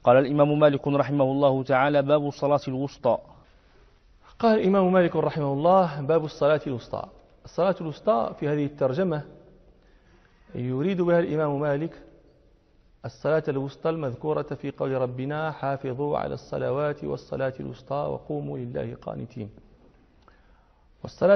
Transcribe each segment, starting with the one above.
قال الإمام مالك رحمه الله تعالى: باب الصلاة الوسطى. قال الإمام مالك رحمه الله: باب الصلاة الوسطى. الصلاة الوسطى في هذه الترجمة يريد بها الإمام مالك الصلاة الوسطى المذكورة في قول ربنا: حافظوا على الصلوات والصلاة الوسطى وقوموا لله قانتين. والصلاة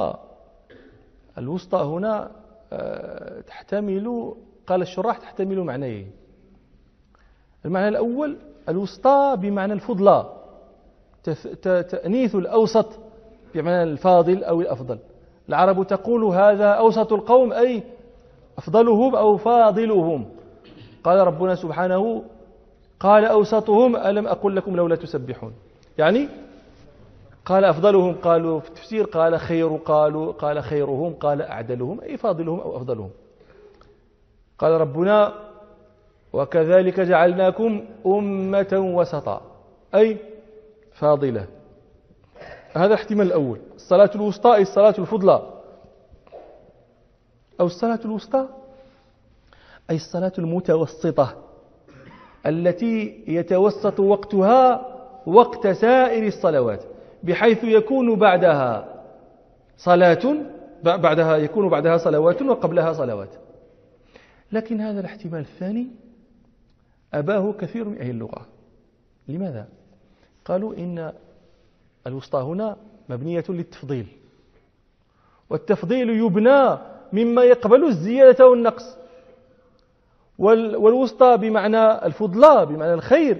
الوسطى هنا تحتمل، قال الشراح، تحتمل معنيين. المعنى الأول: الوسطى بمعنى الفضلى، تأنيث الأوسط بمعنى الفاضل أو الأفضل. العرب تقول هذا أوسط القوم، أي أفضلهم أو فاضلهم. قال ربنا سبحانه: قال أوسطهم ألم أقل لكم لولا تسبحون. يعني قال أفضلهم، قالوا في التفسير قال خير، قال خيرهم، قال أعدلهم، أي فاضلهم أو أفضلهم. قال ربنا: وكذلك جعلناكم أمة وسطا، أي فاضلة. هذا الاحتمال الأول. الصلاة الوسطى أي الصلاة الفضلى، أو الصلاة الوسطى أي الصلاة المتوسطة التي يتوسط وقتها وقت سائر الصلوات، بحيث يكون بعدها صلوات وقبلها صلوات. لكن هذا الاحتمال الثاني أباه كثير من أهل اللغة. لماذا؟ قالوا إن الوسطى هنا مبنية للتفضيل، والتفضيل يبنى مما يقبل الزيادة والنقص، والوسطى بمعنى الفضلى بمعنى الخير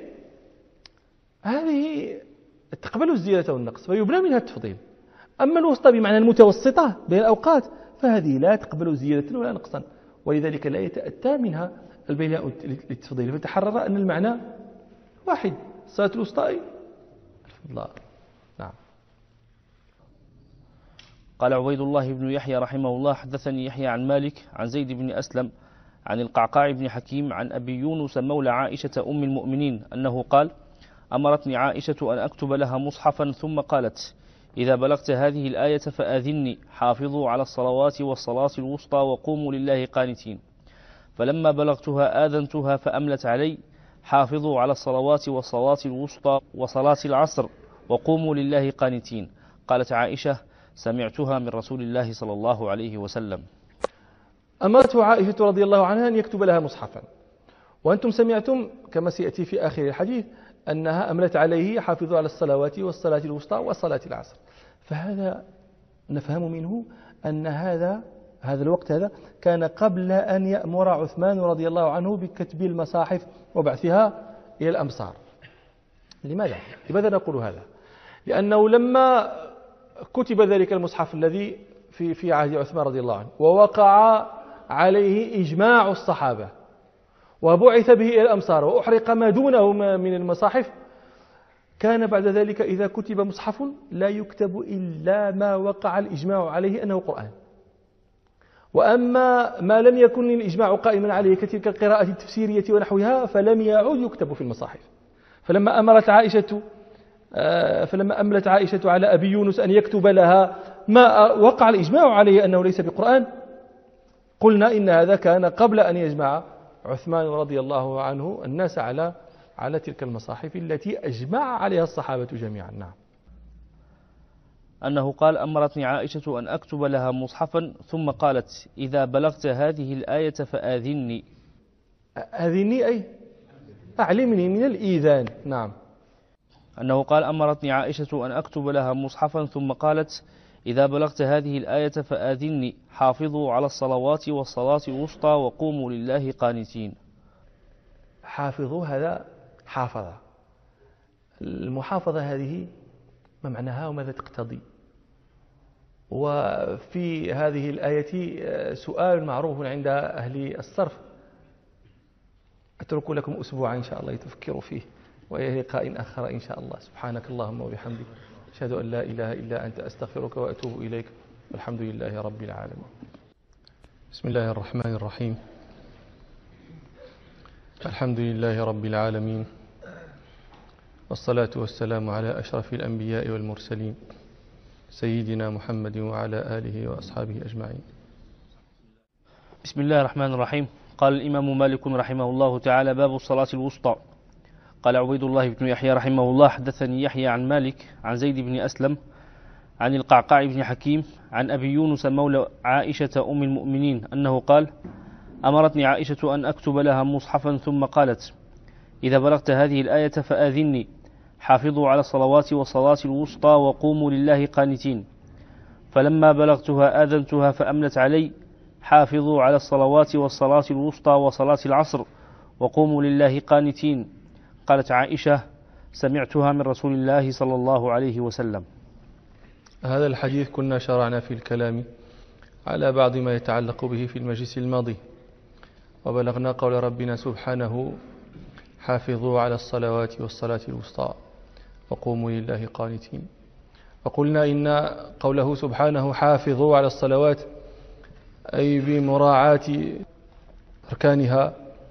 هذه تقبل الزيادة والنقص فيبنى منها التفضيل. أما الوسطى بمعنى المتوسطة بين الأوقات فهذه لا تقبل زيادة ولا نقصا، ولذلك لا يتأتى منها البناء للتفضيل، فتحرر أن المعنى واحد: الصلاة الوسطى الفضلى. نعم. قال عبيد الله بن يحيى رحمه الله: حدثني يحيى عن مالك عن زيد بن أسلم عن القعقاع بن حكيم عن أبي يونس مولى عائشة أم المؤمنين أنه قال: أمرتني عائشة أن أكتب لها مصحفا ثم قالت: إذا بلغت هذه الآية فآذني، حافظوا على الصلوات والصلاة الوسطى وقوموا لله قانتين. فلما بلغتها آذنتها فأملت علي: حافظوا على الصلوات والصلاة الوسطى وصلاة العصر وقوموا لله قانتين. قالت عائشة: سمعتها من رسول الله صلى الله عليه وسلم. أمرته عائشة رضي الله عنها أن يكتب لها مصحفا، وأنتم سمعتم كما سيأتي في آخر الحديث أنها أملت عليه: حافظوا على الصلوات والصلاة الوسطى وصلاة العصر. فهذا نفهم منه أن هذا الوقت هذا كان قبل أن يأمر عثمان رضي الله عنه بكتب المصاحف وبعثها إلى الأمصار. لماذا نقول هذا؟ لأنه لما كتب ذلك المصحف الذي في عهد عثمان رضي الله عنه ووقع عليه إجماع الصحابة وبعث به إلى الأمصار وأحرق ما دونه من المصاحف، كان بعد ذلك إذا كتب مصحف لا يكتب إلا ما وقع الإجماع عليه أنه قرآن، وأما ما لم يكن الإجماع قائما عليه كتلك القراءة التفسيرية ونحوها فلم يعود يكتب في المصاحف. فلما أملت عائشة على أبي يونس أن يكتب لها ما وقع الإجماع عليه أنه ليس بقرآن، قلنا إن هذا كان قبل أن يجمع عثمان رضي الله عنه الناس على تلك المصاحف التي أجمع عليها الصحابة جميعا. نعم. أنه قال: أمرتني عائشة أن أكتب لها مصحفا ثم قالت: إذا بلغت هذه الآية فآذني. آذني أي أعلمني من الإيذان. نعم. أنه قال: أمرتني عائشة أن أكتب لها مصحفا ثم قالت: إذا بلغت هذه الآية فآذني، حافظوا على الصلوات والصلاة الوسطى وقوموا لله قانتين. حافظوا، هذا حافظة. المحافظة هذه ما معناها وماذا تقتضي؟ وفي هذه الآية سؤال معروف عند أهل الصرف أترك لكم أسبوعا إن شاء الله تفكروا فيه، وإلى لقاء آخر إن شاء الله. سبحانك اللهم وبحمدك، أشهد أن لا إله إلا أنت، أستغفرك وأتوب إليك، والحمد لله رب العالمين. بسم الله الرحمن الرحيم. الحمد لله رب العالمين، والصلاة والسلام على أشرف الأنبياء والمرسلين سيدنا محمد وعلى آله وأصحابه أجمعين. بسم الله الرحمن الرحيم. قال الإمام مالك رحمه الله تعالى: باب الصلاة الوسطى. قال عبيد الله بن يحيى رحمه الله حدثني يحيى عن مالك عن زيد بن أسلم عن القعقاع بن حكيم عن أبي يونس مولى عائشة أم المؤمنين أنه قال أمرتني عائشة أن أكتب لها مصحفا ثم قالت إذا بلغت هذه الآية فآذني حافظوا على الصلوات والصلاة الوسطى وقوموا لله قانتين. فلما بلغتها آذنتها فأملت علي حافظوا على الصلوات والصلاة الوسطى وصلاة العصر وقوموا لله قانتين. قالت عائشة سمعتها من رسول الله صلى الله عليه وسلم. هذا الحديث كنا شرعنا في الكلام على بعض ما يتعلق به في المجلس الماضي، وبلغنا قول ربنا سبحانه حافظوا على الصلوات والصلاة الوسطى وقوموا لله قانتين. وقلنا إن قوله سبحانه حافظوا على الصلوات أي بمراعاة أركانها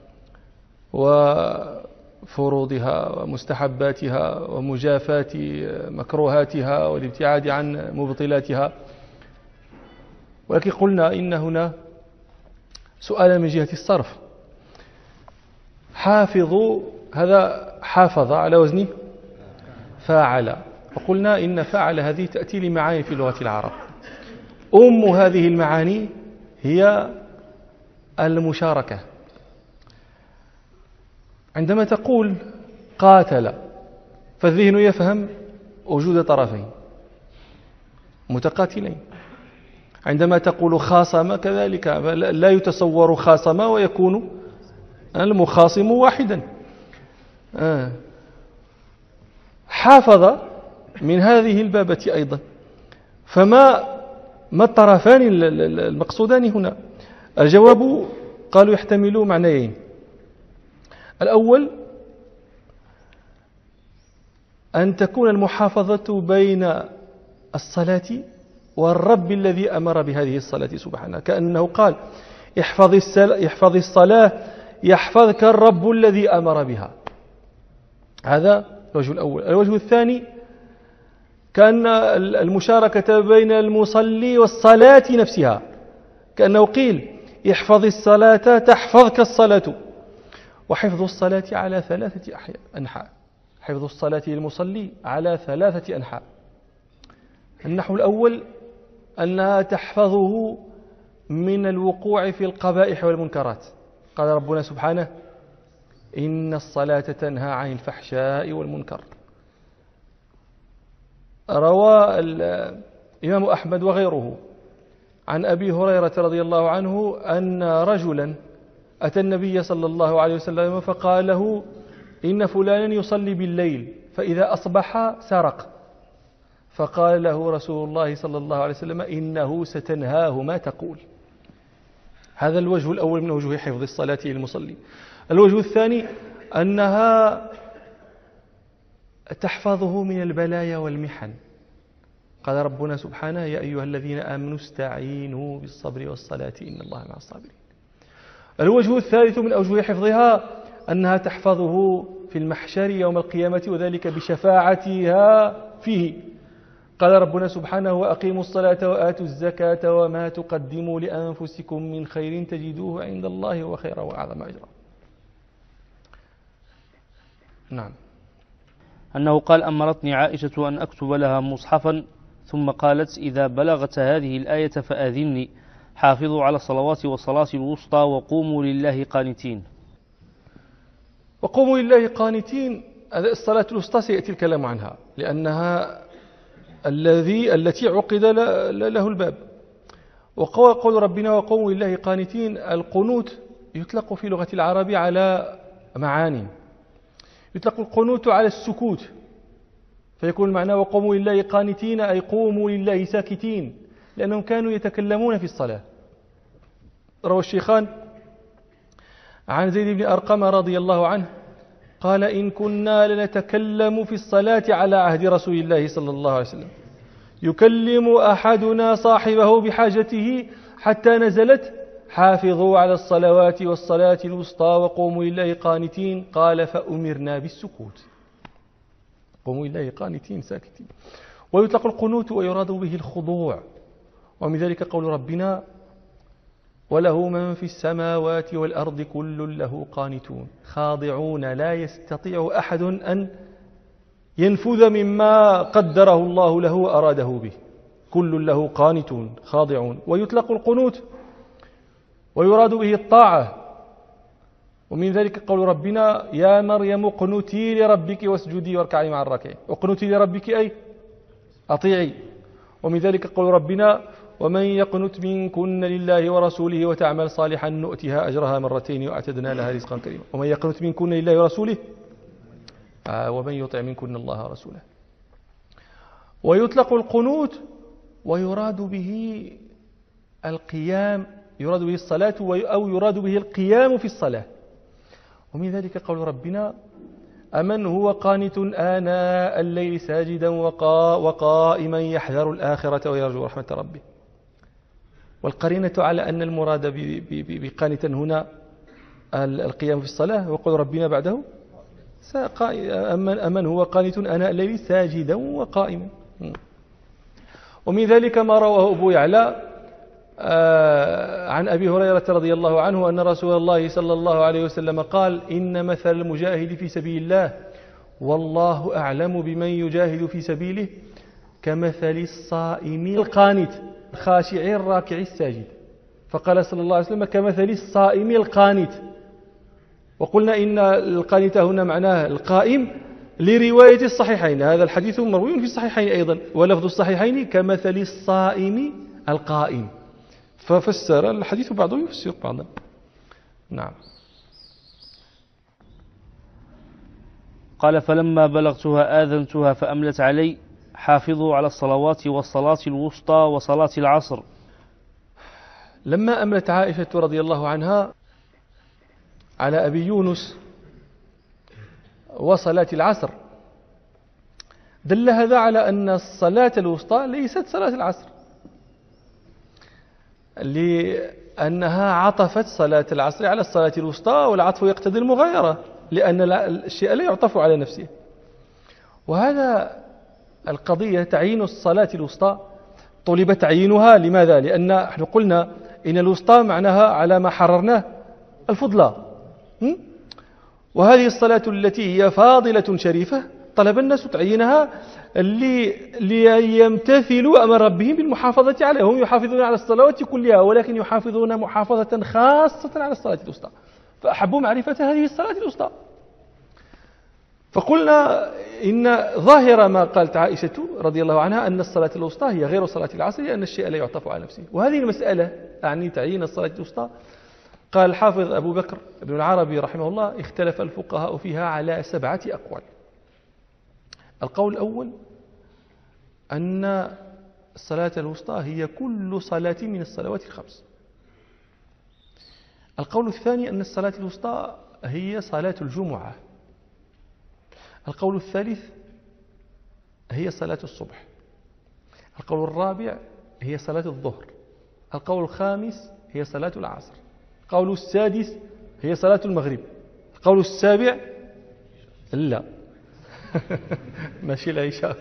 وفروضها ومستحباتها ومجافاة مكروهاتها والابتعاد عن مبطلاتها. ولكن قلنا إن هنا سؤال من جهة الصرف. حافظوا هذا حافظ على وزن فاعل، وقلنا إن فاعل هذه تأتي لمعاني في لغة العرب. هذه المعاني هي المشاركة. عندما تقول قاتل فالذهن يفهم وجود طرفين متقاتلين. عندما تقول خاصم كذلك لا يتصور خاصم ويكون المخاصم واحدا. حافظ من هذه البابة أيضا. فما الطرفان المقصودان هنا؟ الجواب قالوا يحتمل معنيين. الأول أن تكون المحافظة بين الصلاة والرب الذي أمر بهذه الصلاة سبحانه، كأنه قال احفظ الصلاة يحفظك الرب الذي أمر بها. هذا الوجه الأول. الوجه الثاني كأن المشاركة بين المصلي والصلاة نفسها، كأنه قيل احفظ الصلاة تحفظك الصلاة. وحفظ الصلاة على 3 أنحاء. حفظ الصلاة للمصلي على 3 أنحاء. النحو الأول أنها تحفظه من الوقوع في القبائح والمنكرات. قال ربنا سبحانه إن الصلاة تنهى عن الفحشاء والمنكر. روى الإمام أحمد وغيره عن أبي هريرة رضي الله عنه أن رجلا أتى النبي صلى الله عليه وسلم فقال له إن فلانا يصلي بالليل فإذا أصبح سرق. فقال له رسول الله صلى الله عليه وسلم إنه ستنهاه ما تقول. هذا الوجه الأول من وجوه حفظ الصلاة للمصلي. الوجه الثاني أنها تحفظه من البلايا والمحن. قال ربنا سبحانه يا أيها الذين آمنوا استعينوا بالصبر والصلاة إن الله مع الصابرين. الوجه الثالث من أوجه حفظها أنها تحفظه في المحشر يوم القيامة، وذلك بشفاعتها فيه. قال ربنا سبحانه وأقيموا الصلاة وآتوا الزكاة وما تقدموا لأنفسكم من خير تجدوه عند الله هو خيرا وأعظم أجرا. نعم. أنه قال أمرتني عائشة أن أكتب لها مصحفا ثم قالت إذا بلغت هذه الآية فآذني حافظوا على الصلوات والصلاة الوسطى وقوموا لله قانتين. وقوموا لله قانتين الصلاة الوسطى سيأتي الكلام عنها لأنها التي عقد له الباب. وقول ربنا وقوموا لله قانتين، القنوت يطلق في لغة العرب على معاني. يطلق القنوت على السكوت فيكون المعنى وقوموا لله قانتين أي قوموا لله ساكتين، لأنهم كانوا يتكلمون في الصلاة. روى الشيخان عن زيد بن أرقم رضي الله عنه قال إن كنا لنتكلم في الصلاة على عهد رسول الله صلى الله عليه وسلم يكلم أحدنا صاحبه بحاجته حتى نزلت حافظوا على الصلوات والصلاة الوسطى وقوموا لله قانتين. قال فأمرنا بالسكوت. قوموا لله قانتين ساكتين. ويطلق القنوت ويراد به الخضوع، ومن ذلك قول ربنا وله من في السماوات والأرض كل له قانتون خاضعون لا يستطيع أحد أن ينفذ مما قدره الله له وأراده به، كل له قانتون خاضعون. ويطلق القنوت ويراد به الطاعة، ومن ذلك قول ربنا يا مريم اقنتي لربك واسجدي واركعي مع الراكعين. اقنتي لربك أي أطيعي. ومن ذلك قول ربنا ومن يقنت منكن لله ورسوله وتعمل صالحا نؤتها أجرها مرتين وأعتدنا لها رزقا كريما. ومن يقنت منكن لله ورسوله ومن يطع منكن الله ورسوله. ويطلق القنوت ويراد به القيام، يراد به الصلاة أو يراد به القيام في الصلاة. ومن ذلك قول ربنا أمن هو قانت آناء الليل ساجدا وقائما يحذر الآخرة ويرجو رحمة ربه. والقرينة على أن المراد بقانتا هنا القيام في الصلاة. وقول ربنا بعده أمن هو قانت آناء الليل ساجدا وقائما. ومن ذلك ما رواه أبو يعلى عن أبي هريرة رضي الله عنه أن رسول الله صلى الله عليه وسلم قال إن مثل المجاهد في سبيل الله والله أعلم بمن يجاهد في سبيله كمثل الصائم القانت الخاشع الراكع الساجد. فقال صلى الله عليه وسلم كمثل الصائم القانت. وقلنا إن القانت هنا معناه القائم لرواية الصحيحين، هذا الحديث مروي في الصحيحين أيضا، ولفظ الصحيحين كمثل الصائم القائم، ففسر الحديث بعضه يفسر بعضا. نعم. قال فلما بلغتها آذنتها فأملت علي حافظوا على الصلوات والصلاة الوسطى وصلاة العصر. لما أملت عائشة رضي الله عنها على أبي يونس وصلاة العصر دل هذا على أن الصلاة الوسطى ليست صلاة العصر، لأنها عطفت صلاة العصر على الصلاة الوسطى، والعطف يقتضي المغايرة لأن الشيء لا يعطف على نفسه. وهذا القضية تعيين الصلاة الوسطى طلب تعيينها. لماذا؟ لأن نحن قلنا إن الوسطى معناها على ما حررناه الفضلى، وهذه الصلاة التي هي فاضلة شريفة طلب الناس تعيينها ليمتثلوا أمر ربهم بالمحافظة عليها. هم يحافظون على الصلوات كلها ولكن يحافظون محافظة خاصة على الصلاة الوسطى، فأحبوا معرفة هذه الصلاة الوسطى. فقلنا إن ظاهر ما قالت عائشة رضي الله عنها أن الصلاة الوسطى هي غير صلاة العصر لأن الشيء لا يعطف على نفسه. وهذه المسألة أعني تعيين الصلاة الوسطى قال الحافظ أبو بكر بن العربي رحمه الله اختلف الفقهاء فيها على 7 أقوال. القول الأول أن الصلاة الوسطى هي كل صلاة من الصلوات الخمس. القول الثاني أن الصلاة الوسطى هي صلاة الجمعة. القول الثالث هي صلاة الصبح. القول الرابع هي صلاة الظهر. القول الخامس هي صلاة العصر. القول السادس هي صلاة المغرب. القول السابع لا ماشي العشاء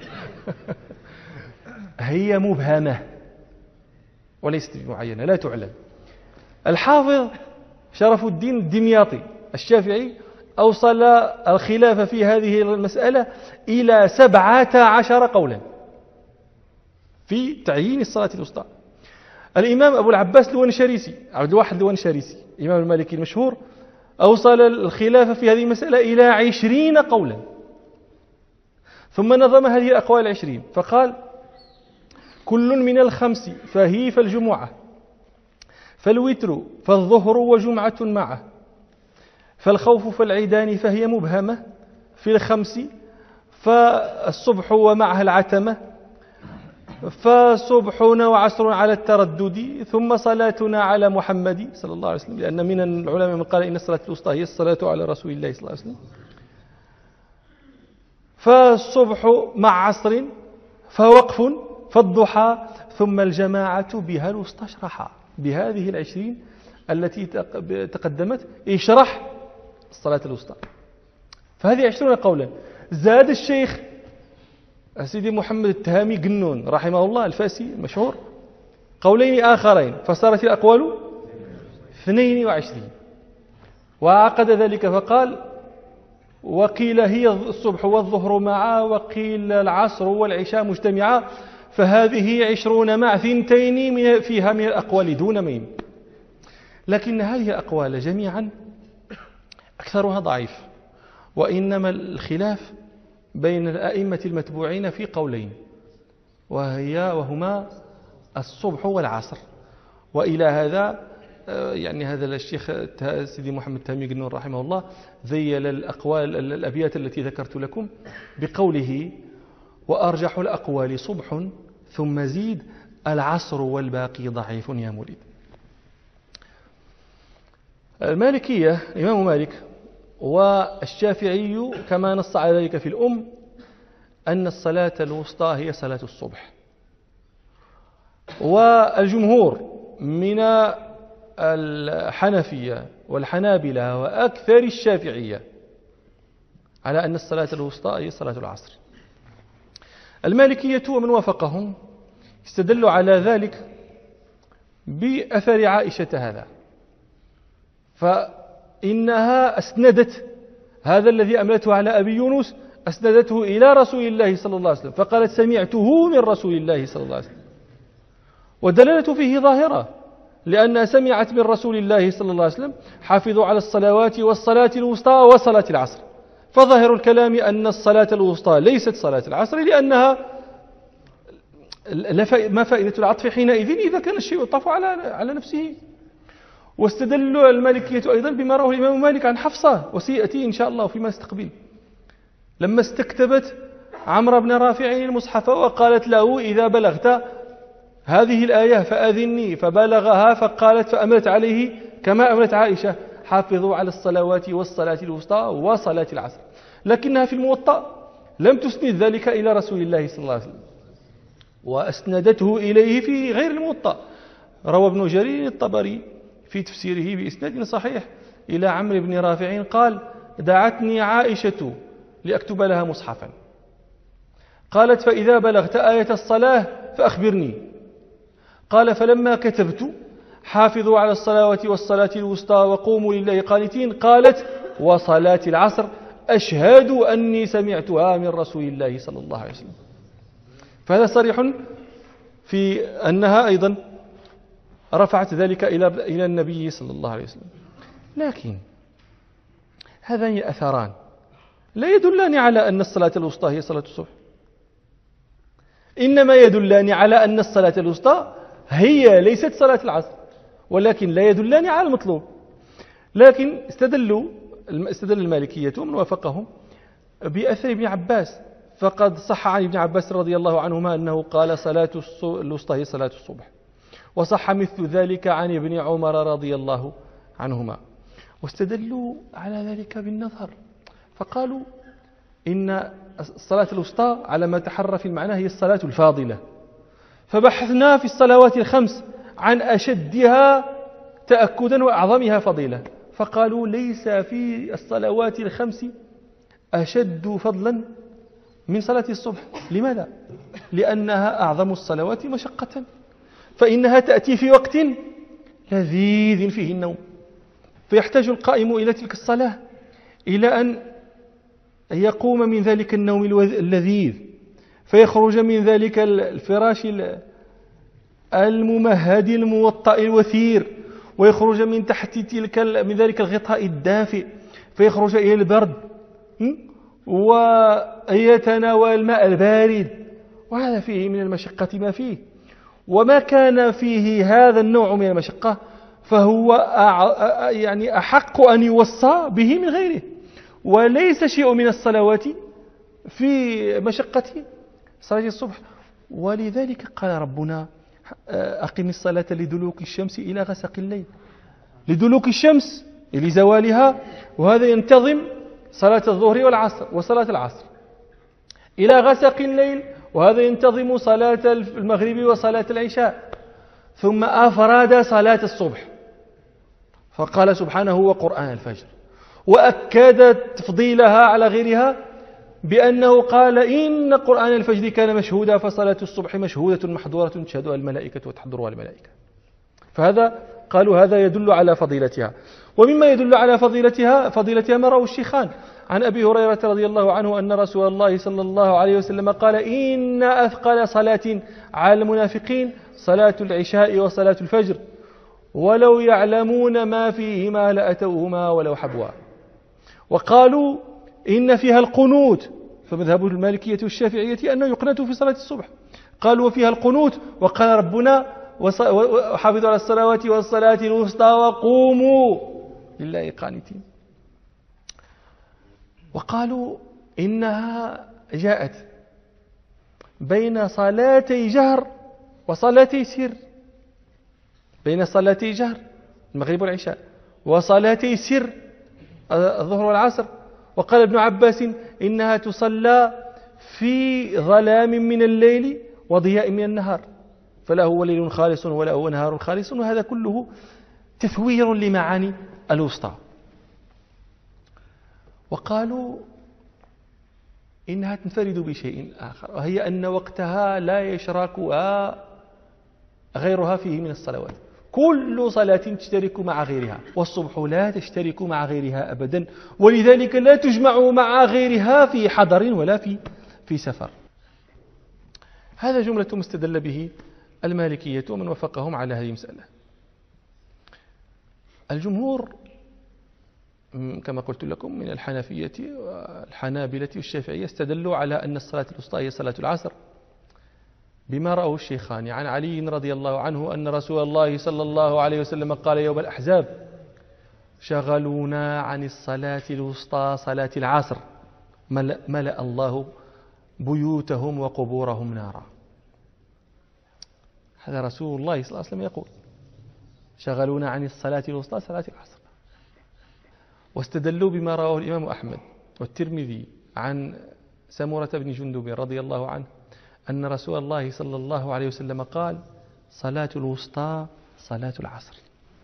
هي مبهمة وليست معينة لا تعلم. الحافظ شرف الدين الدمياطي الشافعي أوصل الخلاف في هذه المسألة إلى 17 قولا في تعيين الصلاة الوسطى. الإمام أبو العباس الونشاريسي عبد الواحد الونشاريسي الإمام المالكي المشهور أوصل الخلاف في هذه المسألة إلى 20 قولا، ثم نظم هذه الأقوال 20 فقال كل من الخمس فهي فالجمعة فالوتر فالظهر وجمعة معه فالخوف فالعيدان فهي مبهمة في الخمس فالصبح ومعها العتمة فصبحنا وعصر على التردد ثم صلاتنا على محمد صلى الله عليه وسلم، لأن من العلماء من قال إن الصلاة الوسطى هي الصلاة على رسول الله صلى الله عليه وسلم. فالصبح مع عصر فوقف فالضحى ثم الجماعة بها الوسطى اشرحا. بهذه 20 التي تقدمت اشرح الصلاة الوسطى. فهذه 20 قولا. زاد الشيخ سيدي محمد التهامي قنون رحمه الله الفاسي المشهور قولين آخرين فصارت الأقوال 22. وعقد ذلك فقال: وقيل هي الصبح والظهر معا، وقيل العصر والعشاء مجتمعا، فهذه 20 مع 2 فيها من الأقوال دون مين. لكن هذه الأقوال جميعا أكثرها ضعيف، وإنما الخلاف بين الأئمة المتبوعين في قولين، وهما الصبح والعصر. وإلى هذا يعني هذا الشيخ سيدي محمد تهمي قنون رحمه الله ذيل الأبيات التي ذكرت لكم بقوله: وأرجح الأقوال صبح ثم زيد العصر والباقي ضعيف يا مريد. المالكية الإمام مالك والشافعي كما نص على ذلك في الأم أن الصلاة الوسطى هي صلاة الصبح، والجمهور من الحنفية والحنابلة وأكثر الشافعية على أن الصلاة الوسطى هي صلاة العصر. المالكية ومن وافقهم استدلوا على ذلك بأثر عائشة هذا، فإنها أسندت هذا الذي أملته على أبي يونس، أسندته إلى رسول الله صلى الله عليه وسلم، فقالت: سمعته من رسول الله صلى الله عليه وسلم. والدلالة فيه ظاهرة، لأنها سمعت من رسول الله صلى الله عليه وسلم: حافظوا على الصلوات والصلاة الوسطى وصلاة العصر. فظاهر الكلام أن الصلاة الوسطى ليست صلاة العصر، لأنها ما فائدة العطف حينئذ إذا كان الشيء يطاف على نفسه. واستدل المالكية أيضا بما رواه الإمام مالك عن حفصة، وسيأتي إن شاء الله فيما استقبل، لما استكتبت عمرو بن رافع المصحف وقالت له: إذا بلغت هذه الآية فأذني، فبلغها فقالت فأملت عليه كما أملت عائشة: حافظوا على الصلوات والصلاة الوسطى وصلاة العصر. لكنها في الموطأ لم تسند ذلك إلى رسول الله صلى الله عليه وسلم، وأسندته إليه في غير الموطأ. روى ابن جرير الطبري في تفسيره بإسناد صحيح إلى عمرو بن رافع قال: دعتني عائشة لأكتب لها مصحفا، قالت: فإذا بلغت آية الصلاة فأخبرني. قال: فلما كتبت حافظوا على الصلوات والصلاة الوسطى وقوموا لله قانتين، قالت: وصلاة العصر أشهد أني سمعتها من رسول الله صلى الله عليه وسلم. فهذا صريح في أنها أيضا رفعت ذلك إلى النبي صلى الله عليه وسلم. لكن هذان الأثران لا يدلان على أن الصلاة الوسطى هي صلاة الصبح، إنما يدلان على أن الصلاة الوسطى هي ليست صلاة العصر، ولكن لا يدلان على المطلوب. لكن استدل المالكية ومن وافقهم بأثر ابن عباس، فقد صح عن ابن عباس رضي الله عنهما أنه قال: صلاة الوسطى هي صلاة الصبح. وصح مثل ذلك عن ابن عمر رضي الله عنهما. واستدلوا على ذلك بالنظر، فقالوا إن الصلاة الوسطى على ما تحرى في المعنى هي الصلاة الفاضلة، فبحثنا في الصلوات الخمس عن أشدها تأكدا وأعظمها فضيلة، فقالوا: ليس في الصلوات الخمس أشد فضلا من صلاة الصبح. لماذا؟ لأنها أعظم الصلوات مشقة، فإنها تأتي في وقت لذيذ فيه النوم، فيحتاج القائم إلى تلك الصلاة إلى أن يقوم من ذلك النوم اللذيذ، فيخرج من ذلك الفراش الممهد الموطأ الوثير، ويخرج من تحت من ذلك الغطاء الدافئ، فيخرج إلى البرد ويتناول الماء البارد، وهذا فيه من المشقة ما فيه. وما كان فيه هذا النوع من المشقة فهو يعني أحق أن يوصى به من غيره، وليس شيء من الصلوات في مشقة صلاة الصبح. ولذلك قال ربنا: أقم الصلاة لدلوك الشمس إلى غسق الليل. لدلوك الشمس لزوالها، وهذا ينتظم صلاة الظهر والعصر وصلاة العصر، إلى غسق الليل، وهذا ينتظم صلاة المغرب وصلاة العشاء، ثم أفراد صلاة الصبح فقال سبحانه: وقرآن الفجر، وأكد تفضيلها على غيرها بأنه قال: إن قرآن الفجر كان مشهودا، فصلاة الصبح مشهودة محضورة تشهدها الملائكة وتحضرها الملائكة. فهذا قالوا هذا يدل على فضيلتها. ومما يدل على فضيلتها ما رواه الشيخان عن أبي هريرة رضي الله عنه أن رسول الله صلى الله عليه وسلم قال: إن أثقل صلاة على المنافقين صلاة العشاء وصلاة الفجر، ولو يعلمون ما فيهما لأتوهما ولو حبوا. وقالوا إن فيها القنوت، فمذهب المالكية والشافعية أنه يقنت في صلاة الصبح. قالوا وفيها القنوت، وقال ربنا: وحافظوا على الصلوات والصلاة الوسطى وقوموا لله قانتين. وقالوا إنها جاءت بين صلاتي جهر وصلاتي سر، بين صلاتي جهر المغرب والعشاء وصلاتي سر الظهر والعصر. وقال ابن عباس إنها تصلى في ظلام من الليل وضياء من النهار، فلا هو ليل خالص ولا هو نهار خالص. وهذا كله تثوير لمعاني الوسطى. وقالوا إنها تنفرد بشيء آخر، وهي أن وقتها لا يشركها غيرها فيه من الصلوات. كل صلاة تشترك مع غيرها، والصبح لا تشترك مع غيرها أبدا، ولذلك لا تجمع مع غيرها في حضر ولا في سفر. هذا جملة مستدل به المالكية ومن وفقهم على هذه المسألة. الجمهور كما قلت لكم من الحنفية والحنابلة والشافعية استدلوا على أن الصلاة الوسطى هي صلاة العصر بما رأوا الشيخان عن علي رضي الله عنه أن رسول الله صلى الله عليه وسلم قال يوم الأحزاب: شغلونا عن الصلاة الوسطى صلاة العصر ملأ الله بيوتهم وقبورهم نارا. هذا رسول الله صلى الله عليه وسلم يقول: شغلونا عن الصلاة الوسطى صلاة العصر. واستدلوا بما رواه الإمام أحمد والترمذي عن سمرة بن جندب رضي الله عنه أن رسول الله صلى الله عليه وسلم قال: صلاة الوسطى صلاة العصر.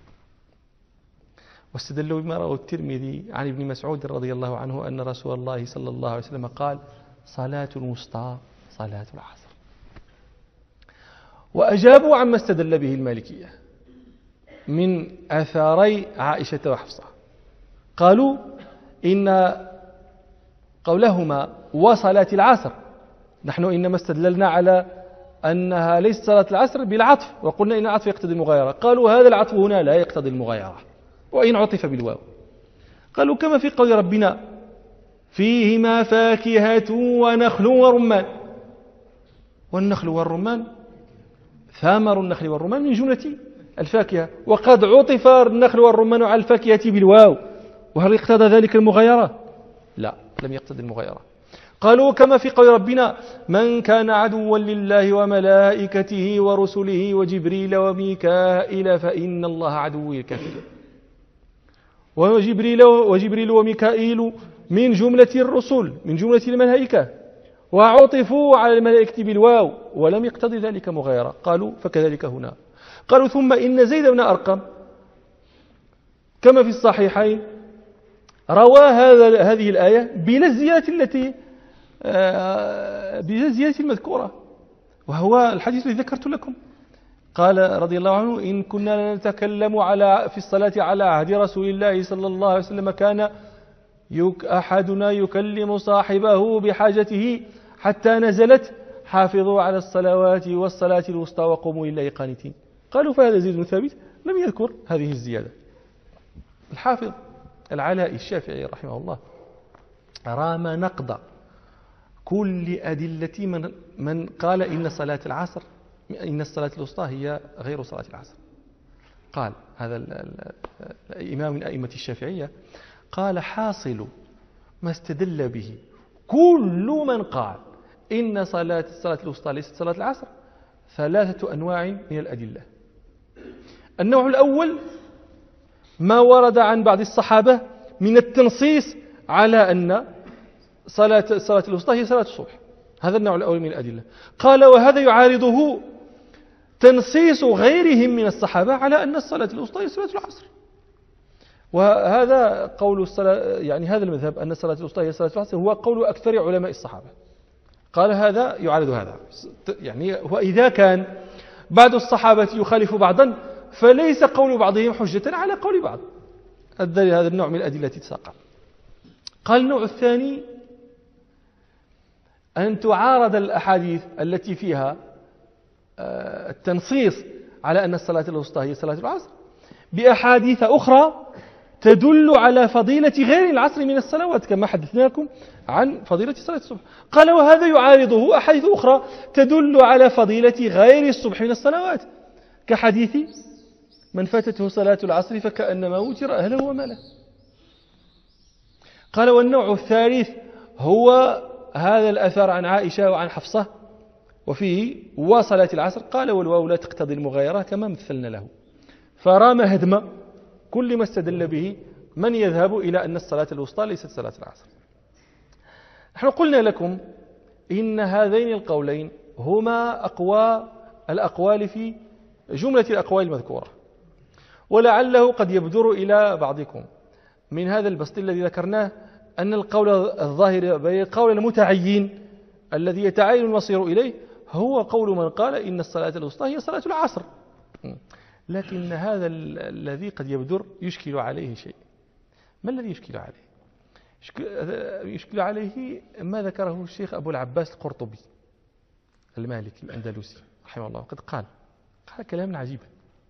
واستدلوا بما رواه الترمذي عن ابن مسعود رضي الله عنه أن رسول الله صلى الله عليه وسلم قال: صلاة الوسطى صلاة العصر. وأجابوا عما استدل به المالكية من آثاري عائشة وحفصة. قالوا إن قولهما وصلاة العصر، نحن إنما استدللنا على أنها ليست صلاة العصر بالعطف، وقلنا إن العطف يقتضي المغايرة. قالوا هذا العطف هنا لا يقتضي المغايرة وإن عطف بالواو. قالوا كما في قول ربنا: فيهما فاكهة ونخل ورمان. والنخل والرمان ثمر النخل والرمان من جملة الفاكهة، وقد عطف النخل والرمان على الفاكهة بالواو، وهل اقتضى ذلك المغايرة؟ لا، لم يقتضي المغايرة. قالوا كما في قول ربنا: من كان عدوا لله وملائكته ورسله وجبريل وميكائيل فإن الله عدو الكافرين. وجبريل وميكائيل من جملة الرسل، من جملة الملائكة، وعطفوا على الملائكة بالواو ولم يقتضي ذلك مغايرة. قالوا فكذلك هنا. قالوا ثم إن زيد بن أرقم كما في الصحيحين روى هذه الآية بلا الزيادة المذكورة، وهو الحديث الذي ذكرت لكم. قال رضي الله عنه: إن كنا نتكلم في الصلاة على عهد رسول الله صلى الله عليه وسلم كان أحدنا يكلم صاحبه بحاجته حتى نزلت: حافظوا على الصلوات والصلاة الوسطى وقوموا لله قانتين. قالوا فهذا زيد بن ثابت لم يذكر هذه الزيادة. الحافظ العلاء الشافعي رحمه الله رام نقض كل أدلة من قال إن الصلاة الوسطى هي غير صلاة العصر. قال هذا الإمام من أئمة الشافعية، قال: حاصل ما استدل به كل من قال إن الصلاة الوسطى ليست صلاة العصر 3 أنواع من الأدلة. النوع الأول ما ورد عن بعض الصحابة من التنصيص على أن صلاة الوسطى هي صلاة الصبح، هذا النوع الأول من الأدلة. قال: وهذا يعارضه تنصيص غيرهم من الصحابة على أن الصلاة الوسطى هي صلاة العصر. وهذا قول يعني هذا المذهب أن الصلاة الوسطى هي صلاة العصر هو قول أكثر علماء الصحابة. قال هذا يعارض هذا، يعني وإذا كان بعض الصحابة يخالف بعضا فليس قول بعضهم حجة على قول بعض. هذا النوع من الأدلة تساقط. قال النوع الثاني أن تعارض الأحاديث التي فيها التنصيص على أن الصلاة الوسطى هي صلاة العصر بأحاديث أخرى تدل على فضيلة غير العصر من الصلوات، كما حدثناكم عن فضيلة صلاة الصبح. قال وهذا يعارضه أحاديث أخرى تدل على فضيلة غير الصبح من الصلوات، كحديث من فاتته صلاة العصر فكأنما وتر أهله وماله. قال والنوع الثالث هو هذا الأثر عن عائشة وعن حفصة وفيه وصلاة العصر. قال والواو لا تقتضي المغايرة كما مثلنا له، فرام هدم كل ما استدل به من يذهب إلى أن الصلاة الوسطى ليست صلاة العصر. نحن قلنا لكم إن هذين القولين هما أقوى الأقوال في جملة الأقوال المذكورة، ولعله قد يبدر إلى بعضكم من هذا البسط الذي ذكرناه أن القول الظاهر بين القول المتعين الذي يتعين المصير إليه هو قول من قال إن الصلاة الوسطى هي صلاة العصر. لكن هذا الذي قد يبدر يشكل عليه شيء. ما الذي يشكل عليه؟ يشكل عليه ما ذكره الشيخ أبو العباس القرطبي المالكي الأندلسي رحمه الله. قد قال كلاما عجيبا.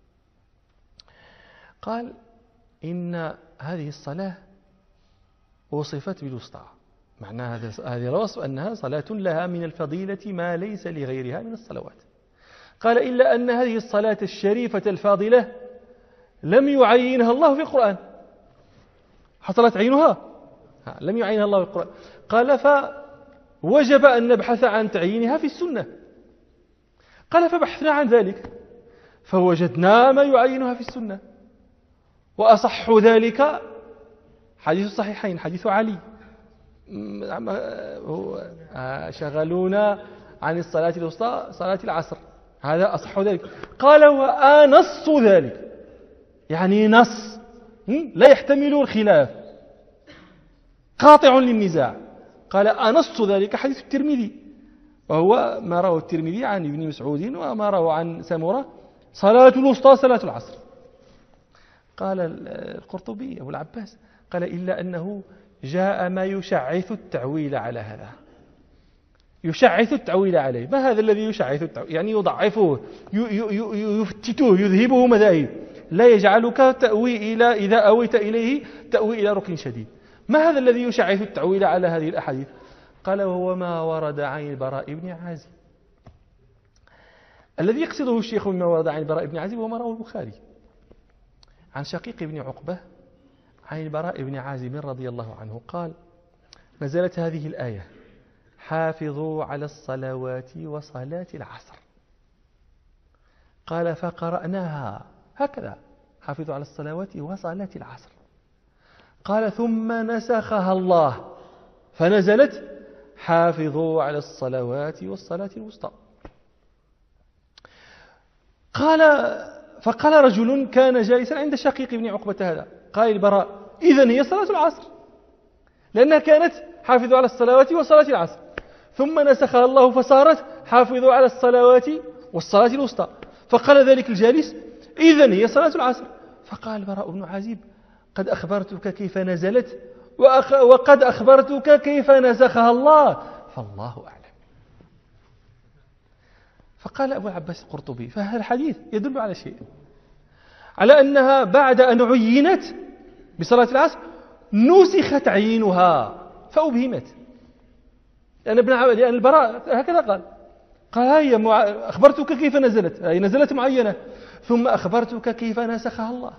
قال إن هذه الصلاة وصفت بالوسطى، معنى هذا الوصف أنها صلاة لها من الفضيلة ما ليس لغيرها من الصلوات. قال إلا أن هذه الصلاة الشريفة الفاضلة لم يعينها الله في القرآن. حصلت عينها؟ لم يعينها الله في القرآن. قال فوجب أن نبحث عن تعيينها في السنة. قال فبحثنا عن ذلك فوجدنا ما يعينها في السنة، وأصح ذلك حديث الصحيحين حديث علي شغلونا عن الصلاة الوسطى صلاة العصر، هذا أصح ذلك. قال وأنص ذلك، يعني نص لا يحتمل الخلاف قاطع للنزاع. قال أنص ذلك حديث الترمذي، وهو ما رواه الترمذي عن ابن مسعود وما رواه عن سمرة صلاة الوسطى صلاة العصر. قال القرطبي أبو العباس قال إلا أنه جاء ما يشعث التعويل على هذا، يشعث التعويل عليه. ما هذا الذي يشعث التعويل؟ يعني يضعفه، يفتته، يذهبه مذاهب، لا يجعلك تأوي إلى إذا أويت إليه تأوي إلى ركن شديد. ما هذا الذي يشعث التعويل على هذه الأحاديث؟ قال وهو ما ورد عن البراء بن عازب. الذي يقصده الشيخ مما ورد عن البراء بن عازب وما رواه البخاري عن شقيق بن عقبة عن البراء بن عازب رضي الله عنه قال نزلت هذه الآية حافظوا على الصلوات وصلاة العصر. قال فقرأناها هكذا حافظوا على الصلوات وصلاة العصر. قال ثم نسخها الله فنزلت حافظوا على الصلوات والصلاة الوسطى. فقال رجل كان جالسا عند شقيق بن عقبة هذا، قال البراء إذن هي صلاة العصر، لأنها كانت حافظوا على الصلوات وصلاة العصر، ثم نسخها الله فصارت حافظوا على الصلوات والصلاة الوسطى. فقال ذلك الجالس إذن هي صلاة العصر. فقال البراء بن عازب قد أخبرتك كيف نزلت وقد أخبرتك كيف نسخها الله، فالله أعلم. فقال أبو العباس القرطبي فهذا الحديث يدل على شيء، على أنها بعد أن عينت بصلاة العصر نسخ تعيينها فأبهمت، لأن البراء هكذا قال هي أخبرتك كيف نزلت، هي نزلت معينة ثم أخبرتك كيف نسخها الله،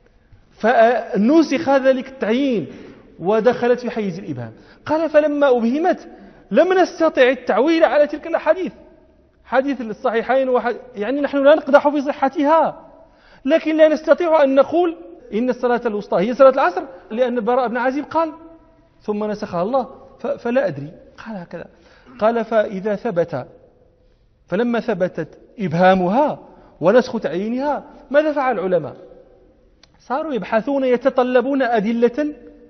فنسخ ذلك التعيين ودخلت في حيز الإبهام. قال فلما أبهمت لم نستطع التعويل على تلك الأحاديث، حديث الصحيحين يعني نحن لا نقدح في صحتها، لكن لا نستطيع أن نقول إن الصلاة الوسطى هي صلاة العصر، لأن البراء بن عازب قال ثم نسخها الله، فلا أدري. قال هكذا. قال فإذا ثبت، فلما ثبتت إبهامها ونسخ تعيينها ماذا فعل العلماء؟ صاروا يبحثون يتطلبون أدلة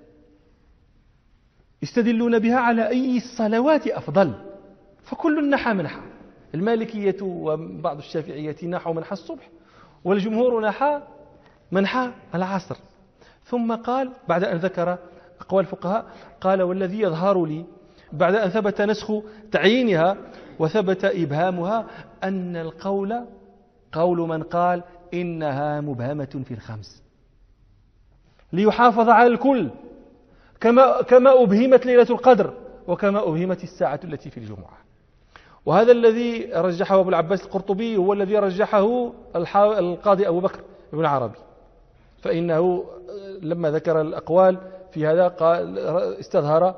يستدلون بها على أي الصلوات أفضل، فكل نحى منحى. المالكية وبعض الشافعية نحوا منحى الصبح، والجمهور نحى منحى العصر. ثم قال بعد أن ذكر أقوال الفقهاء قال والذي يظهر لي بعد أن ثبت نسخ تعيينها وثبت إبهامها أن القول قول من قال إنها مبهمة في الخمس ليحافظ على الكل كما أبهمت ليلة القدر وكما أبهمت الساعة التي في الجمعة. وهذا الذي رجحه أبو العباس القرطبي هو الذي رجحه القاضي أبو بكر بن عربي، فإنه لما ذكر الأقوال في هذا قال استظهر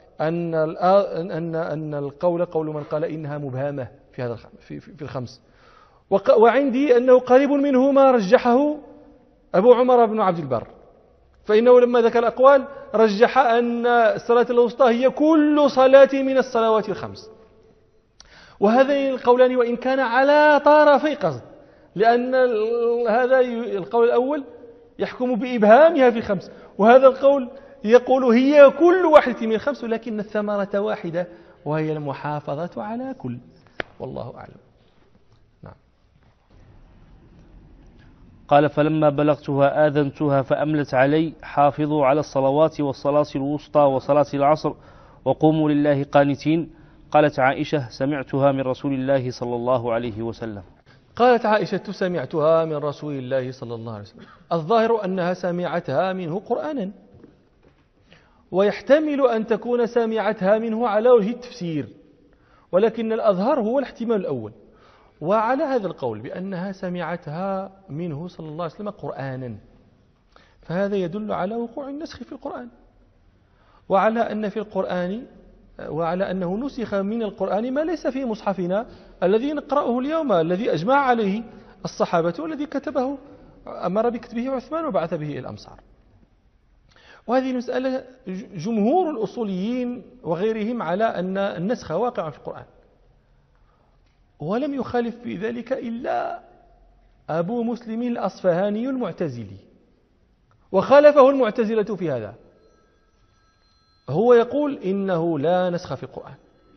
أن القول قول من قال إنها مبهمة في هذا في الخمس. وعندي أنه قريب منه ما رجحه أبو عمر بن عبد البر، فإنه لما ذكر الأقوال رجح أن الصلاة الوسطى هي كل صلاة من الصلوات الخمس. وهذين القولان وإن كان على طرفي قصد، لأن هذا القول الأول يحكم بإبهامها في الخمس، وهذا القول يقول هي كل واحدة من الخمس، ولكن الثمرة واحدة وهي المحافظة على كل. والله أعلم. نعم. قال فلما بلغتها آذنتها فأملت علي حافظوا على الصلوات والصلاة الوسطى وصلاة العصر وقوموا لله قانتين. قالت عائشة سمعتها من رسول الله صلى الله عليه وسلم. قالت عائشة سمعتها من رسول الله صلى الله عليه وسلم. الظاهر أنها سمعتها منه قرآنا، ويحتمل أن تكون سمعتها منه على وجه التفسير، ولكن الأظهر هو الاحتمال الأول. وعلى هذا القول بأنها سمعتها منه صلى الله عليه وسلم قرآنا، فهذا يدل على وقوع النسخ في القرآن، وعلى أن في القرآن وعلى أنه نسخ من القرآن ما ليس في مصحفنا الذي نقرأه اليوم، الذي أجمع عليه الصحابة والذي كتبه أمر بكتبه عثمان وبعث به إلى الأمصار. وهذه المسألة جمهور الأصوليين وغيرهم على أن النسخ واقع في القرآن، ولم يخالف في ذلك إلا أبو مسلم الأصفهاني المعتزلي، وخالفه المعتزلة في هذا. هو يقول إنه لا نسخ في القرآن،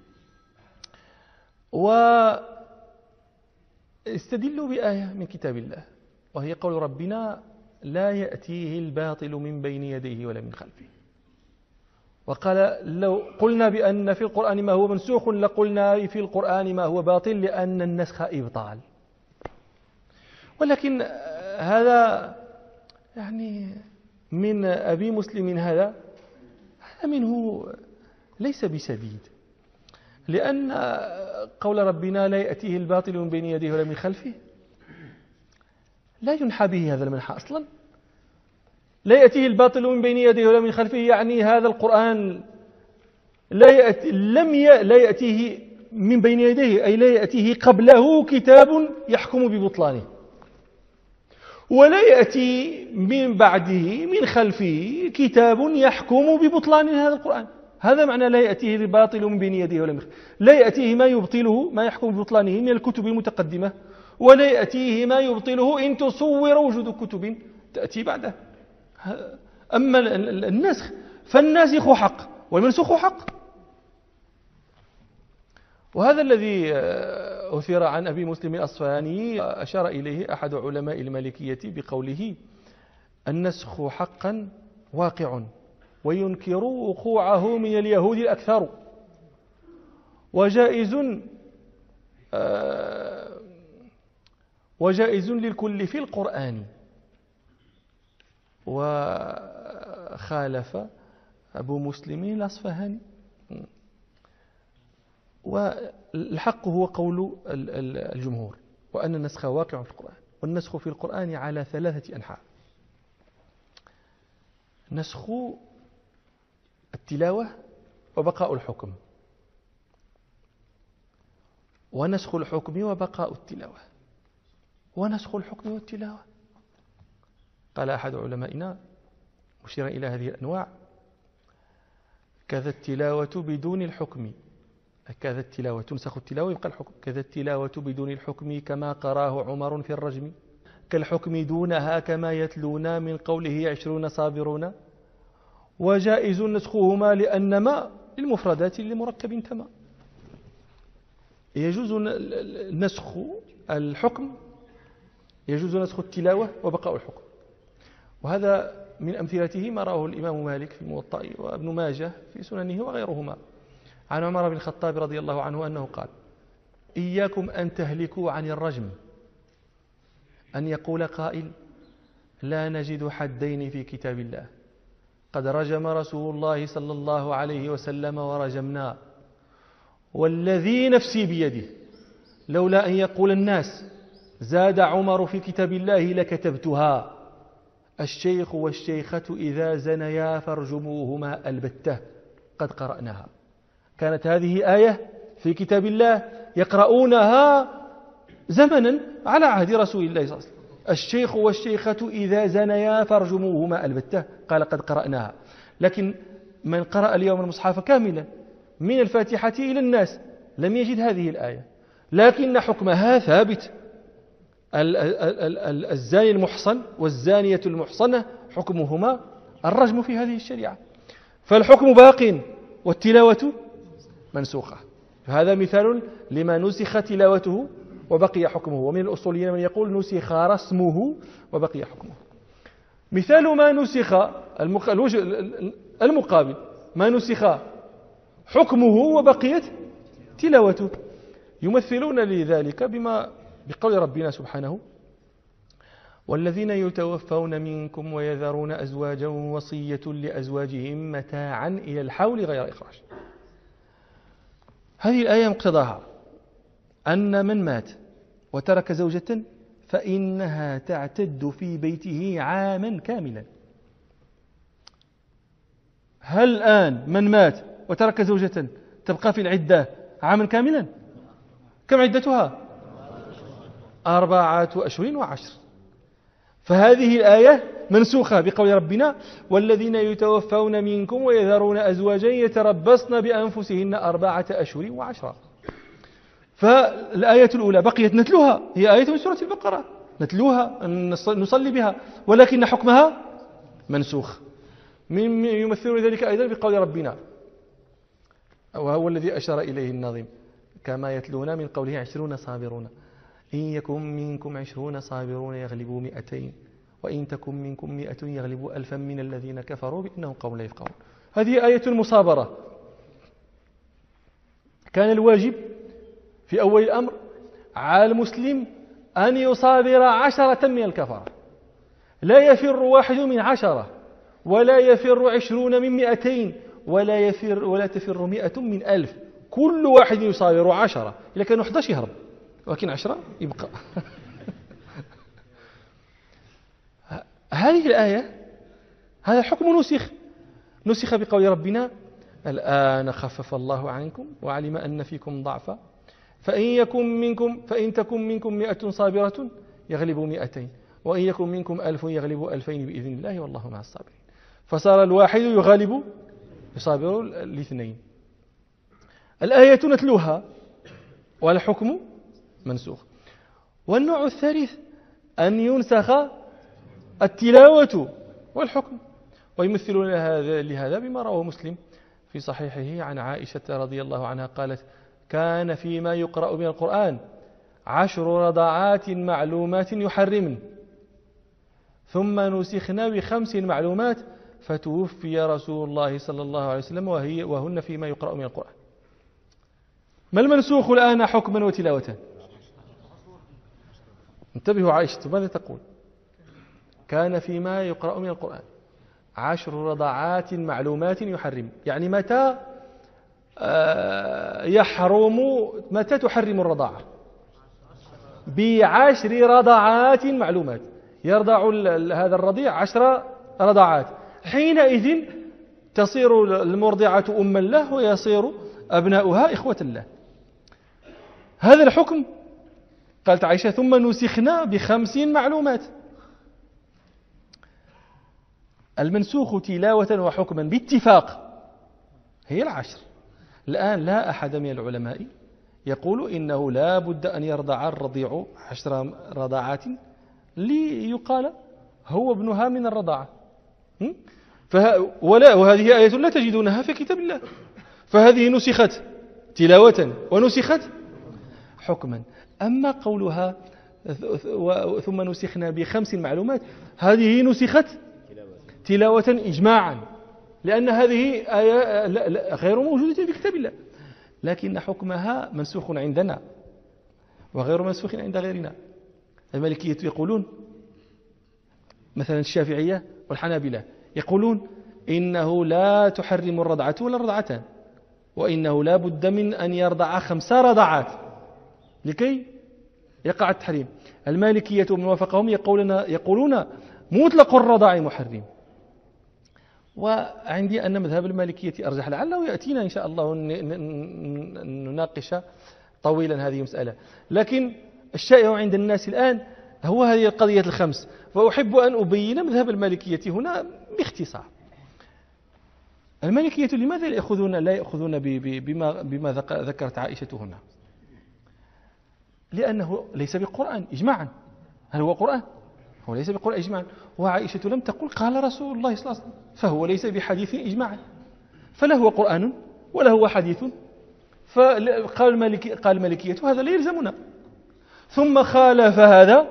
واستدلوا بآية من كتاب الله وهي قول ربنا لا يأتيه الباطل من بين يديه ولا من خلفه. وقال لو قلنا بأن في القرآن ما هو منسوخ لقلنا في القرآن ما هو باطل، لأن النسخ إبطال. ولكن هذا يعني من أبي مسلم هذا منه ليس بسديد، لأن قول ربنا لا يأتيه الباطل من بين يديه ولا من خلفه لا ينحى به هذا المنحى أصلا. لا يأتيه الباطل من بين يديه ولا من خلفه يعني هذا القرآن لا يأتيه من بين يديه، أي لا يأتيه قبله كتاب يحكم ببطلانه، ولا يأتي من بعده من خلفه كتاب يحكم ببطلان هذا القرآن. هذا معنى لا يأتيه الباطل من بين يديه ولا من خلفه. لا يأتيه ما يبطله ما يحكم ببطلانه من الكتب المتقدمة، ولا يأتيه ما يبطله إن تصور وجود كتب تأتي بعده. أما النسخ فالناسخ حق والمنسوخ حق. وهذا الذي أثير عن أبي مسلم الأصفهاني أشار إليه أحد علماء المالكية بقوله النسخ حقا واقع وينكر وقوعه من اليهود الأكثر، وجائز للكل في القرآن. وخالف أبو مسلم الأصفهاني. والحق هو قول الجمهور، وأن النسخ واقع في القرآن. والنسخ في القرآن على 3 أنحاء: نسخ التلاوة وبقاء الحكم، ونسخ الحكم وبقاء التلاوة، ونسخ الحكم والتلاوة. قال أحد علمائنا مشيرا إلى هذه الأنواع: كذا التلاوة بدون الحكم، كذا التلاوة تنسخ التلاوة يبقى الحكم، كذا التلاوة بدون الحكم كما قراه عمر في الرجم، كالحكم دونها كما يتلون من قوله 20 صابرون. وجائز نسخهما لأنما للمفردات لمركب تما. يجوز نسخ الحكم يجوز نسخ التلاوة وبقاء الحكم. وهذا من أمثلته ما راه الإمام مالك في الموطأ وابن ماجه في سننه وغيرهما عن عمر بن الخطاب رضي الله عنه أنه قال: إياكم أن تهلكوا عن الرجم، أن يقول قائل: لا نجد حدين في كتاب الله، قد رجم رسول الله صلى الله عليه وسلم ورجمنا، والذي نفسي بيده لولا أن يقول الناس زاد عمر في كتاب الله لكتبتها: الشيخ والشيخة إذا زنيا فارجموهما البتة، قد قرأناها. كانت هذه آية في كتاب الله يقرؤونها زمنا على عهد رسول الله صلى الله عليه وسلم: الشيخ والشيخة إذا زنيا فارجموهما البتة، قال قد قرأناها. لكن من قرأ اليوم المصحف كاملا من الفاتحة إلى الناس لم يجد هذه الآية، لكن حكمها ثابت. الزاني المحصن والزانية المحصنة حكمهما الرجم في هذه الشريعة، فالحكم باق والتلاوة منسوخة. هذا مثال لما نسخ تلاوته وبقي حكمه. ومن الأصوليين من يقول نسخ رسمه وبقي حكمه. مثال ما نسخ الوجه المقابل ما نسخ حكمه وبقيت تلاوته، يمثلون لذلك بقول ربنا سبحانه: والذين يتوفون منكم ويذرون أزواجا وصية لأزواجهم متاعا إلى الحول غير إخراج. هذه الآية مقتضاها أن من مات وترك زوجة فإنها تعتد في بيته عاما كاملا. هل الآن من مات وترك زوجة تبقى في العدة عاما كاملا؟ كم عدتها؟ 4 أشهر و10. فهذه الآية منسوخة بقول ربنا: والذين يتوفون منكم ويذرون أزواجا يتربصن بأنفسهن 4 أشهر و10. فالآية الأولى بقيت نتلوها، هي آية من سورة البقرة نتلوها نصلي بها، ولكن حكمها منسوخ. من يمثل ذلك أيضا بقول ربنا: وهو الذي أشار إليه الناظم: كما يتلون من قوله 20 صابرون، إن يكن منكم 20 صابرون يغلبوا 200، وإن تكن منكم 100 يغلبوا 1000 من الذين كفروا بأنهم قوم لا يفقهون. هذه آية المصابرة. كان الواجب في أول الأمر على المسلم أن يصابر 10 من الكفرة، لا يفر 1 من 10، ولا يفر 20 من 200، ولا تفر 100 من 1000. كل واحد يصابر 10. إذا كانوا 11 يهرب، ولكن 10 يبقى. هذه الآية هذا الحكم نسخ بقول ربنا: الآن خفف الله عنكم وعلم أن فيكم ضعفا فإن تكن منكم 100 صابرة يغلبوا 200، وإن يكن منكم 1000 يغلبوا 2000 بإذن الله والله مع الصابرين. فصار الواحد يصابر الاثنين. الآية نتلوها والحكم منسوخ. والنوع الثالث أن ينسخ التلاوة والحكم، ويمثلون لهذا بما رواه مسلم في صحيحه عن عائشة رضي الله عنها قالت: كان فيما يقرأ من القرآن 10 رضعات معلومات يحرمن، ثم نسخنا ب5 معلومات فتوفي رسول الله صلى الله عليه وسلم وهن فيما يقرأ من القرآن. ما المنسوخ الآن حكما وتلاوة؟ انتبهوا، عائشة ماذا تقول؟ كان فيما يقرأ من القرآن 10 رضعات معلومات يحرم، يعني متى متى تحرم الرضاعة؟ ب10 رضعات معلومات. يرضع هذا الرضيع 10 رضعات، حينئذ تصير المرضعة أما له ويصير أبناؤها إخوة له. هذا الحكم قالت عائشة: ثم نسخنا ب5 معلومات. المنسوخ تلاوة وحكما باتفاق هي 10. الآن لا أحد من العلماء يقول إنه لا بد أن يرضع الرضيع 10 رضعات ليقال هو ابنها من الرضاعة. وهذه آية لا تجدونها في كتاب الله، فهذه نسخت تلاوة ونسخت حكما. أما قولها ثم نسخنا ب5 معلومات، هذه نسخت تلاوة إجماعا، لأن هذه آية غير موجودة في كتاب الله، لكن حكمها منسوخ عندنا وغير منسوخ عند غيرنا. المالكية يقولون مثلا، الشافعية والحنابلة يقولون إنه لا تحرم الرضعة ولا الرضعتان، وإنه لا بد من أن يرضع 5 رضعات لكي يقع التحريم. المالكية ومن وافقهم يقولون مطلق الرضاع محرم. وعندي أن مذهب المالكية أرجح، لعله يأتينا إن شاء الله نناقش طويلا هذه المسألة، لكن الشائع عند الناس الآن هو هذه القضية ال5. فأحب أن أبين مذهب المالكية هنا باختصار. المالكية لماذا لا يأخذون بما ذكرت عائشة هنا؟ لأنه ليس بقرآن إجماعا. هل هو قرآن؟ هو ليس بقرآن إجماعا. وعائشة لم تقل قال رسول الله صلى الله عليه وسلم، فهو ليس بحديث إجماعا، فلا هو قرآن ولا هو حديث. فقال المالكية هذا لا يلزمنا. ثم خالفه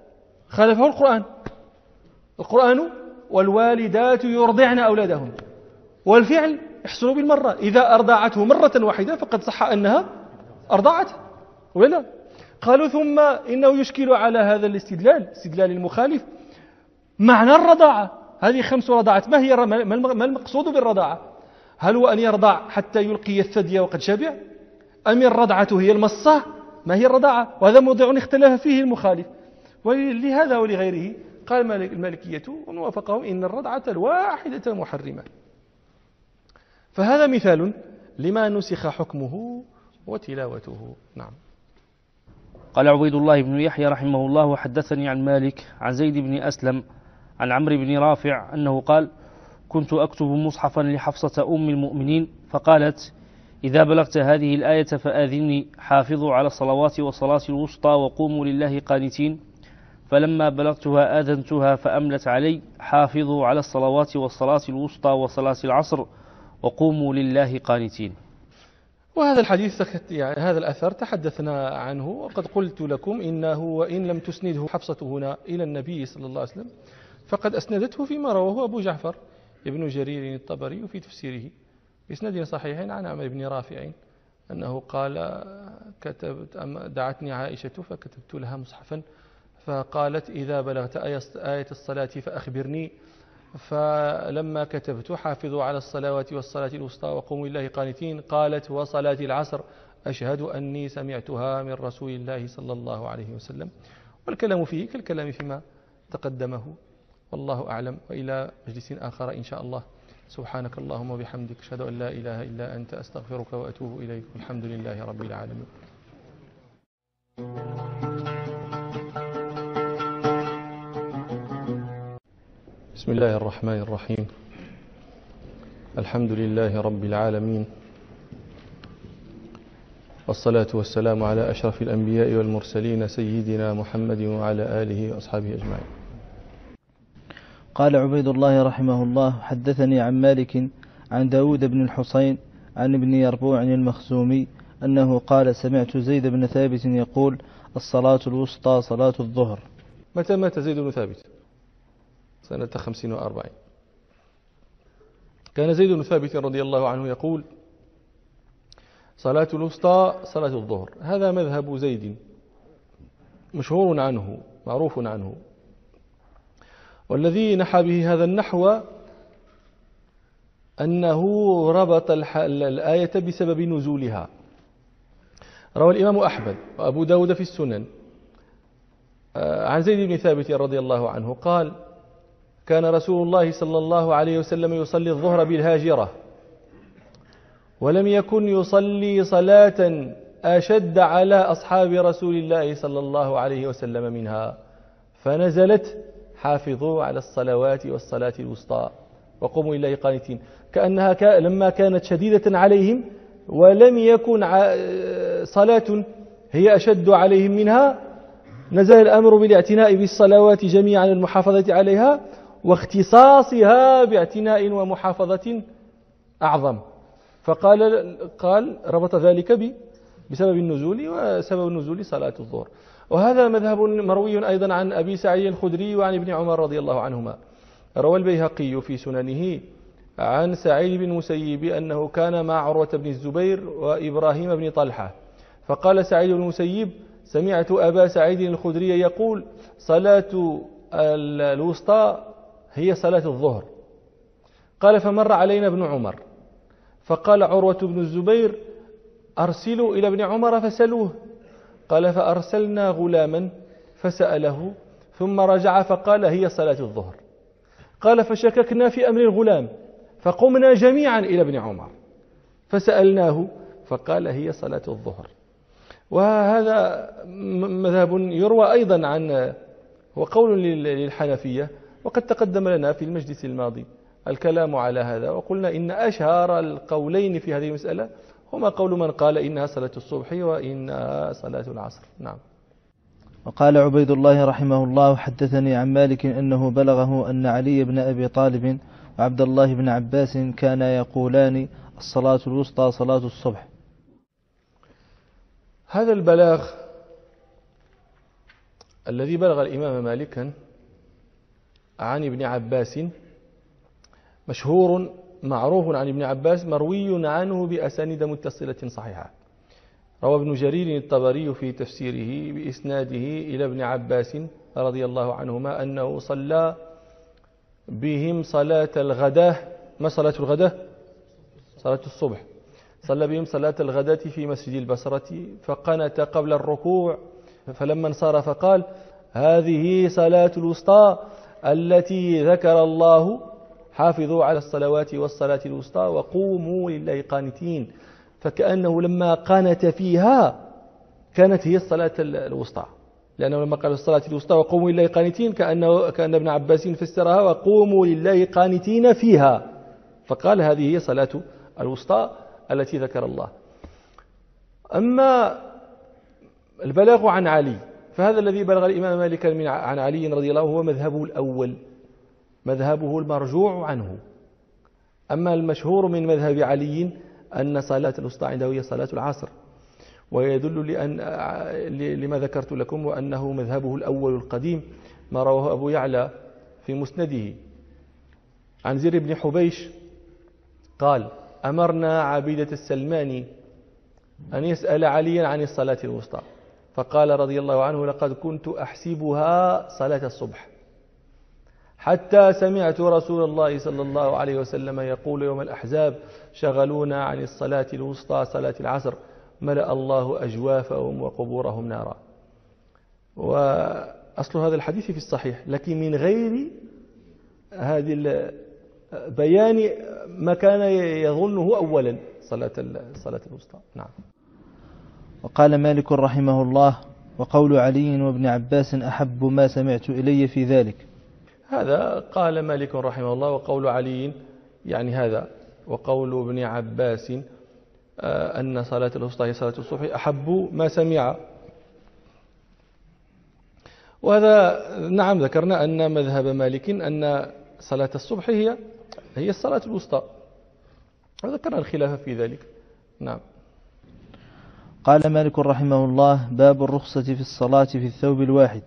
القرآن والوالدات يرضعن أولادهن، والفعل يحصل بالمرة. إذا أرضعته مرة واحدة فقد صح أنها أرضعته ولا. قالوا ثم إنه يشكل على هذا استدلال المخالف معنى الرضاعة. هذه 5 رضعات، ما المقصود بالرضاعة؟ هل هو أن يرضع حتى يلقي الثدي وقد شبع، أم الرضعة هي المصة؟ ما هي الرضاعة؟ وهذا موضوع اختلف فيه المخالف. ولهذا ولغيره قال المالكية ووافقهم إن الرضعة الواحدة محرمة. فهذا مثال لما نسخ حكمه وتلاوته. نعم. قال عبيد الله بن يحيى رحمه الله: وحدثني عن مالك عن زيد بن أسلم عن عمرو بن رافع أنه قال: كنت أكتب مصحفا لحفصة أم المؤمنين فقالت: إذا بلغت هذه الآية فآذني، حافظوا على الصلوات والصلاة الوسطى وقوموا لله قانتين. فلما بلغتها آذنتها فأملت علي: حافظوا على الصلوات والصلاة الوسطى وصلاة العصر وقوموا لله قانتين. وهذا الحديث يعني هذا الأثر تحدثنا عنه، وقد قلت لكم إنه وإن لم تسنده حفصة هنا إلى النبي صلى الله عليه وسلم فقد أسندته فيما رواه أبو جعفر ابن جرير الطبري في تفسيره بإسناد صحيح عن عمرو بن رافع أنه قال: دعتني عائشة فكتبت لها مصحفا فقالت: إذا بلغت آية الصلاة فأخبرني. فلما كتبت: حافظوا على الصلوات والصلاة الوسطى وقوموا لله قانتين، قالت: وصلاة العصر أشهد أني سمعتها من رسول الله صلى الله عليه وسلم. والكلام فيه كالكلام فيما تقدمه، والله أعلم. وإلى مجلس آخر إن شاء الله. سبحانك اللهم وبحمدك، أشهد أن لا إله إلا أنت، أستغفرك وأتوب إليك. الحمد لله رب العالمين. بسم الله الرحمن الرحيم. الحمد لله رب العالمين، والصلاة والسلام على أشرف الأنبياء والمرسلين سيدنا محمد وعلى آله وأصحابه أجمعين. قال عبيد الله رحمه الله: حدثني عن مالك عن داود بن الحصين عن ابن يربوع المخزومي أنه قال: سمعت زيد بن ثابت يقول: الصلاة الوسطى صلاة الظهر. متى مات زيد بن ثابت؟ سنة 45. كان زيد بن ثابت رضي الله عنه يقول: صلاة الوسطى صلاة الظهر. هذا مذهب زيد مشهور عنه معروف عنه، والذي نحى به هذا النحو أنه ربط الآية بسبب نزولها. روى الإمام أحمد وأبو داود في السنن عن زيد بن ثابت رضي الله عنه قال: كان رسول الله صلى الله عليه وسلم يصلي الظهر بالهاجرة، ولم يكن يصلي صلاة أشد على أصحاب رسول الله صلى الله عليه وسلم منها، فنزلت: حافظوا على الصلوات والصلاة الوسطى وقوموا لله قانتين. كأنها لما كانت شديدة عليهم ولم يكن صلاة هي أشد عليهم منها، نزل الأمر بالاعتناء بالصلوات جميعا المحافظة عليها، واختصاصها باعتناء ومحافظة أعظم. فقال ربط ذلك بسبب النزول، وسبب النزول صلاة الظهر. وهذا مذهب مروي أيضا عن أبي سعيد الخدري وعن ابن عمر رضي الله عنهما. روى البيهقي في سننه عن سعيد بن المسيب أنه كان مع عروة بن الزبير وإبراهيم بن طلحة، فقال سعيد بن المسيب: سمعت أبا سعيد الخدري يقول: صلاة الوسطى هي صلاة الظهر. قال: فمر علينا ابن عمر، فقال عروة بن الزبير: أرسلوا إلى ابن عمر فسألوه. قال: فأرسلنا غلاما فسأله، ثم رجع فقال: هي صلاة الظهر. قال: فشككنا في أمر الغلام، فقمنا جميعا إلى ابن عمر فسألناه، فقال: هي صلاة الظهر. وهذا مذهب يروى أيضا عن، هو قول للحنفية، وقد تقدم لنا في المجلس الماضي الكلام على هذا، وقلنا إن أشهر القولين في هذه المسألة هما قول من قال إنها صلاة الصبح وإنها صلاة العصر. نعم. وقال عبيد الله رحمه الله: حدثني عن مالك أنه بلغه أن علي بن أبي طالب وعبد الله بن عباس كانا يقولان: الصلاة الوسطى صلاة الصبح. هذا البلاغ الذي بلغ الإمام مالكا عن ابن عباس مشهور معروف عن ابن عباس، مروي عنه بأسانيد متصلة صحيحة. روى ابن جرير الطبري في تفسيره بإسناده إلى ابن عباس رضي الله عنهما أنه صلى بهم صلاة الغداة. ما صلاة الغداة؟ صلاة الصبح. صلى بهم صلاة الغداة في مسجد البصرة، فقنت قبل الركوع، فلما انصرف قال: هذه صلاة الوسطى التي ذكر الله: حافظوا على الصلوات والصلاة الوسطى وقوموا لله قانتين. فكأنه لما قانت فيها كانت هي الصلاة الوسطى، لأنه لما قال الصلاة الوسطى وقوموا لله قانتين كأن ابن عباس فسرها وقوموا لله قانتين فيها، فقال هذه هي صلاة الوسطى التي ذكر الله. أما البلاغ عن علي، فهذا الذي بلغ الإمام مالك عن علي رضي الله عنه هو مذهبه الأول، مذهبه المرجوع عنه. أما المشهور من مذهب علي أن صلاة الوسطى عنده هي صلاة العصر، ويدل لما ذكرت لكم وأنه مذهبه الأول القديم، ما رواه أبو يعلى في مسنده عن زر بن حبيش قال: أمرنا عبيدة السلماني أن يسأل عليا عن الصلاة الوسطى، فقال رضي الله عنه: لقد كنت أحسبها صلاة الصبح، حتى سمعت رسول الله صلى الله عليه وسلم يقول يوم الأحزاب: شغلونا عن الصلاة الوسطى صلاة العصر، ملأ الله أجوافهم وقبورهم نارا. وأصل هذا الحديث في الصحيح، لكن من غير هذه بيان ما كان يظنه أولا صلاة الوسطى. نعم. وقال مالك رحمه الله: وقول علي وابن عباس أحب ما سمعت إلي في ذلك. هذا قال مالك رحمه الله، وقول علي يعني هذا، وقول ابن عباس أن صلاة الوسطى هي صلاة الصبح أحب ما سمع. وهذا نعم ذكرنا أن مذهب مالك أن صلاة الصبح هي الصلاة الوسطى، وذكرنا الخلاف في ذلك. نعم. قال مالك رحمه الله: باب الرخصة في الصلاة في الثوب الواحد.